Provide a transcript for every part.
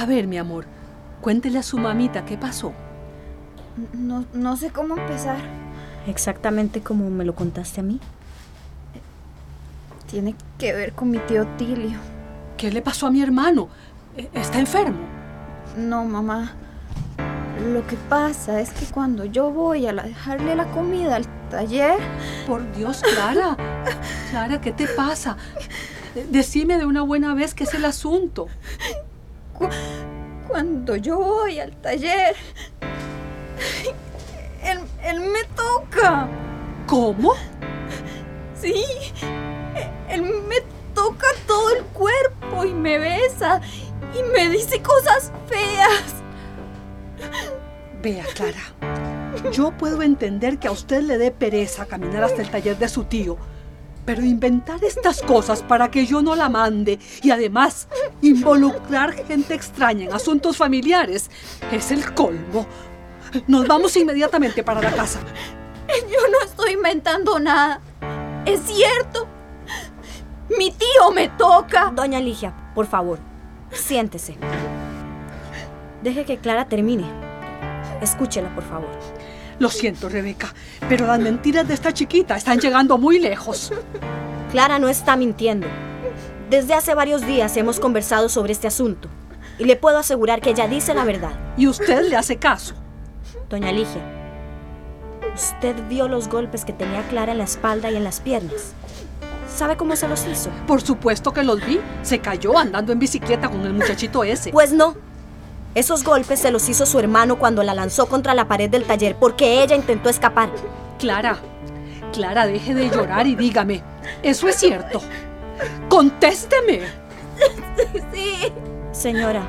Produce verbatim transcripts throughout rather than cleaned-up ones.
A ver, mi amor, cuéntele a su mamita qué pasó. No, no sé cómo empezar. Exactamente como me lo contaste a mí. Tiene que ver con mi tío Tilio. ¿Qué le pasó a mi hermano? ¿Está enfermo? No, mamá. Lo que pasa es que cuando yo voy a la- dejarle la comida al taller... Por Dios, Clara. Clara, ¿qué te pasa? Decime de una buena vez qué es el asunto. Cu- cuando yo voy al taller... Él, él me toca. ¿Cómo? Sí. Él me toca todo el cuerpo y me besa y me dice cosas feas. Vea, Clara, yo puedo entender que a usted le dé pereza caminar hasta el taller de su tío, pero inventar estas cosas para que yo no la mande y además involucrar gente extraña en asuntos familiares es el colmo. Nos vamos inmediatamente para la casa. Yo no estoy inventando nada. Es cierto. Mi tío me toca. Doña Ligia, por favor, siéntese. Deje que Clara termine. Escúchela, por favor. Lo siento, Rebeca, pero las mentiras de esta chiquita están llegando muy lejos. Clara no está mintiendo. Desde hace varios días hemos conversado sobre este asunto y le puedo asegurar que ella dice la verdad. Y usted le hace caso. Doña Ligia, usted vio los golpes que tenía Clara en la espalda y en las piernas. ¿Sabe cómo se los hizo? Por supuesto que los vi. Se cayó andando en bicicleta con el muchachito ese. Pues no. Esos golpes se los hizo su hermano cuando la lanzó contra la pared del taller porque ella intentó escapar. Clara, Clara, deje de llorar y dígame, ¿eso es cierto? ¡Contésteme! Sí. Señora,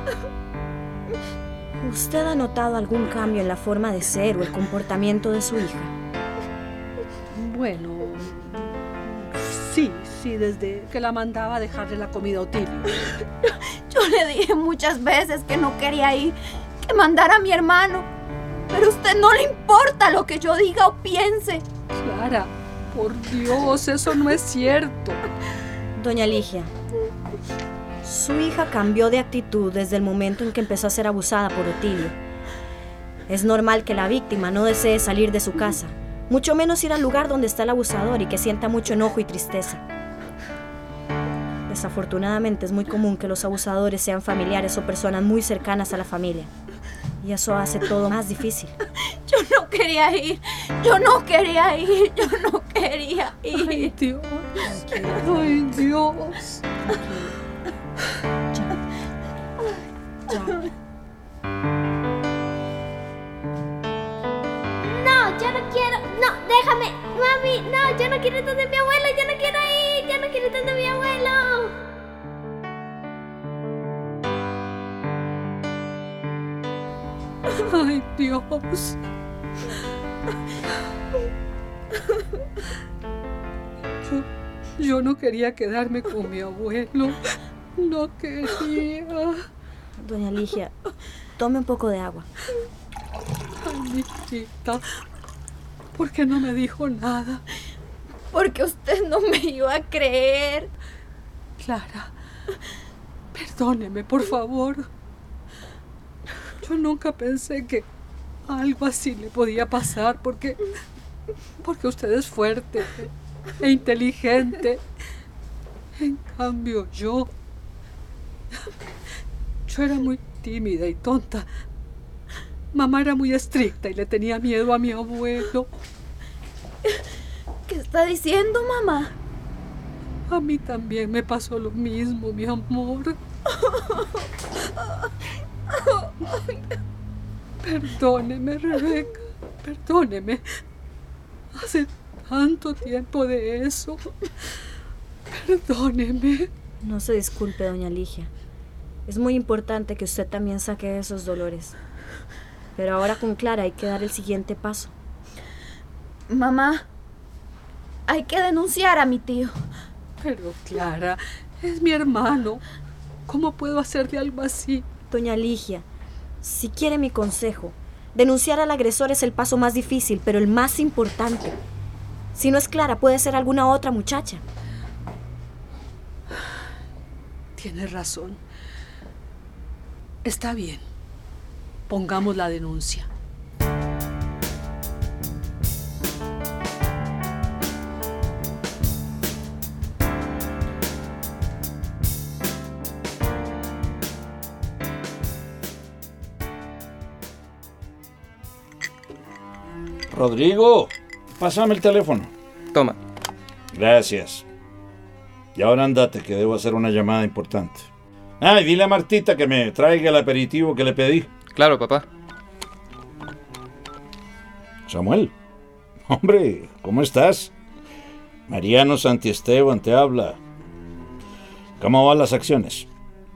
¿usted ha notado algún cambio en la forma de ser o el comportamiento de su hija? Bueno, sí, sí, desde que la mandaba a dejarle la comida a Otilio. Yo le dije muchas veces que no quería ir, que mandara a mi hermano. Pero a usted no le importa lo que yo diga o piense. Clara, por Dios, eso no es cierto. Doña Ligia, su hija cambió de actitud desde el momento en que empezó a ser abusada por Otilio. Es normal que la víctima no desee salir de su casa, mucho menos ir al lugar donde está el abusador y que sienta mucho enojo y tristeza. Desafortunadamente es muy común que los abusadores sean familiares o personas muy cercanas a la familia. Y eso hace todo más difícil. Yo no quería ir. Yo no quería ir. Yo no quería ir. Ay, Dios. Ay, Dios. Ya. Ya. No, yo no quiero. No, déjame. Mami, no, yo no quiero estar de mi abuelo. Yo no quiero ir. Yo no quiero estar de mi abuelo. Ay, Dios. Yo, yo no quería quedarme con mi abuelo. No quería. Doña Ligia, tome un poco de agua. Ay, mi hijita, ¿por qué no me dijo nada? Porque usted no me iba a creer. Clara, perdóneme, por favor. Yo nunca pensé que algo así le podía pasar porque, porque usted es fuerte e inteligente. En cambio, yo, yo era muy tímida y tonta. Mamá era muy estricta y le tenía miedo a mi abuelo. ¿Qué está diciendo, mamá? A mí también me pasó lo mismo, mi amor. Perdóneme, Rebeca, perdóneme. Hace tanto tiempo de eso. Perdóneme. No se disculpe, doña Ligia. Es muy importante que usted también saque esos dolores. Pero ahora con Clara hay que dar el siguiente paso. Mamá, hay que denunciar a mi tío. Pero Clara, es mi hermano. ¿Cómo puedo hacerle algo así? Doña Ligia, si quiere mi consejo, denunciar al agresor es el paso más difícil, pero el más importante. Si no es Clara, puede ser alguna otra muchacha. Tienes razón. Está bien. Pongamos la denuncia. Rodrigo, pásame el teléfono. Toma. Gracias. Y ahora andate, que debo hacer una llamada importante. Ah, y dile a Martita que me traiga el aperitivo que le pedí. Claro, papá. Samuel, hombre, ¿cómo estás? Mariano Santiesteban te habla. ¿Cómo van las acciones?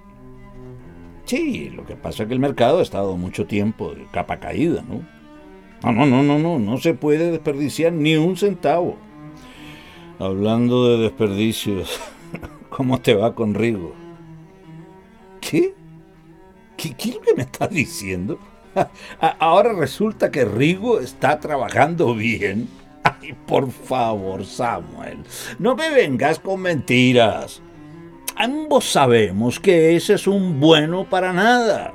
Sí, lo que pasa es que el mercado ha estado mucho tiempo de capa caída, ¿no? No, no, no, no, no, no se puede desperdiciar ni un centavo. Hablando de desperdicios, ¿cómo te va con Rigo? ¿Qué? ¿Qué, qué es lo que me estás diciendo? Ahora resulta que Rigo está trabajando bien. Ay, por favor, Samuel, no me vengas con mentiras. Ambos sabemos que ese es un bueno para nada.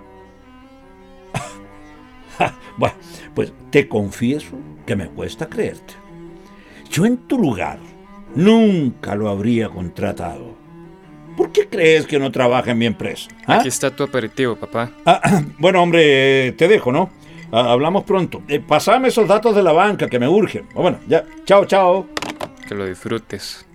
Bueno, pues te confieso que me cuesta creerte. Yo en tu lugar nunca lo habría contratado. ¿Por qué crees que no trabaja en mi empresa? ¿Ah? Aquí está tu aperitivo, papá. Ah, bueno, hombre, te dejo, ¿no? Ah, hablamos pronto. Eh, pasame esos datos de la banca que me urgen. Bueno, ya. Chao, chao. Que lo disfrutes.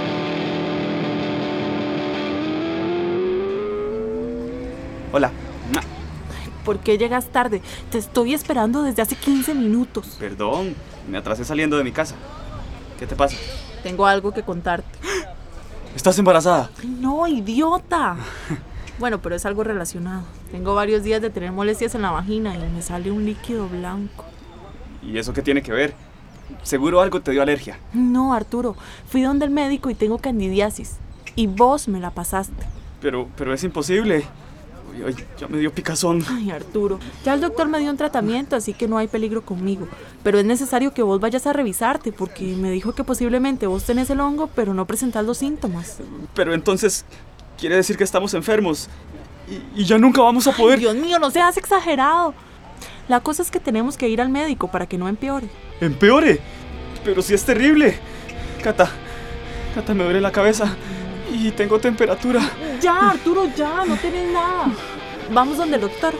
Hola. ¿Por qué llegas tarde? Te estoy esperando desde hace quince minutos. Perdón, me atrasé saliendo de mi casa. ¿Qué te pasa? Tengo algo que contarte. ¿Estás embarazada? No, idiota. Bueno, pero es algo relacionado. Tengo varios días de tener molestias en la vagina y me sale un líquido blanco. ¿Y eso qué tiene que ver? Seguro algo te dio alergia. No, Arturo. Fui donde el médico y tengo candidiasis. Y vos me la pasaste. Pero, pero es imposible. Ay, ay, ya me dio picazón. Ay, Arturo, ya el doctor me dio un tratamiento, así que no hay peligro conmigo. Pero es necesario que vos vayas a revisarte, porque me dijo que posiblemente vos tenés el hongo, pero no presentás los síntomas. Pero entonces, quiere decir que estamos enfermos. Y, y ya nunca vamos a poder... Ay, Dios mío, no seas exagerado. La cosa es que tenemos que ir al médico para que no empeore. ¿Empeore? Pero si es terrible. Cata, Cata, me duele la cabeza y tengo temperatura. Ya, Arturo, ya, no tenés nada. Vamos donde el doctor.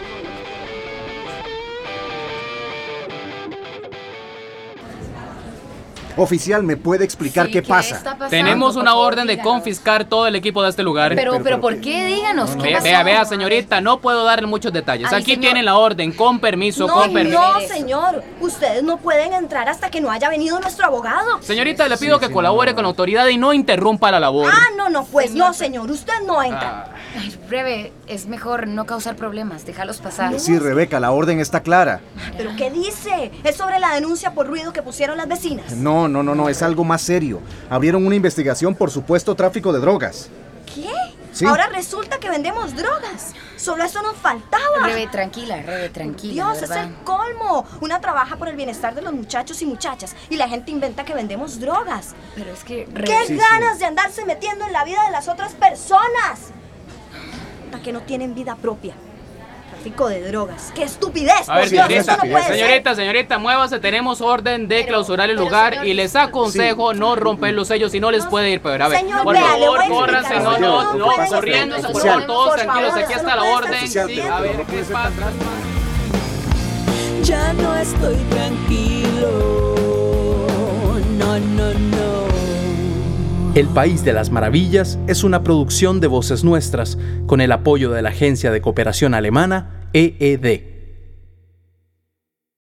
Oficial, ¿me puede explicar Sí, qué ¿qué pasa? está pasando? Tenemos Por una favor, orden de díganos. confiscar todo el equipo de este lugar. Pero, pero, pero, ¿por ¿qué? qué? Díganos, ¿qué Vea, pasó? vea, vea, señorita, no puedo darle muchos detalles. Ay, Aquí señor. tienen la orden, con permiso, No, con permiso. no, señor. Ustedes no pueden entrar hasta que no haya venido nuestro abogado. Señorita, le pido que colabore con la autoridad y no interrumpa la labor. Ah, no, no, pues no, señor. Usted no entra. Ay, Rebe, es mejor no causar problemas, déjalos pasar. Sí, Rebeca, la orden está clara. ¿Pero qué dice? Es sobre la denuncia por ruido que pusieron las vecinas. No, no, no, no, es algo más serio. Abrieron una investigación por supuesto tráfico de drogas. ¿Qué? Sí. Ahora resulta que vendemos drogas. Solo eso nos faltaba. Rebe, tranquila, Rebe, tranquila. Dios, es ¿verdad? el colmo. Una trabaja por el bienestar de los muchachos y muchachas y la gente inventa que vendemos drogas. Pero es que, ¡Qué Rebe... Sí, ganas de andarse metiendo en la vida de las otras personas! La que no tienen vida propia. Tráfico de drogas. ¡Qué estupidez! A ver, por Dios, señorita, esto no puede ser. señorita, señorita, muévase, tenemos orden de Pero- clausurar el pero, lugar señor- y les aconsejo no romper los sellos si no les puede ir peor. A ver, Señor, por vea, le voy favor, a córranse, explicar. no, no, No no, puede ser. corriéndose, por Oficial. favor, todos Por tranquilos, favor, aquí eso está no la puede orden. ser Sí, a ver, ¿qué pasa? Ya no estoy tranquilo. No, no, no. El País de las Maravillas es una producción de Voces Nuestras con el apoyo de la agencia de cooperación alemana E E D.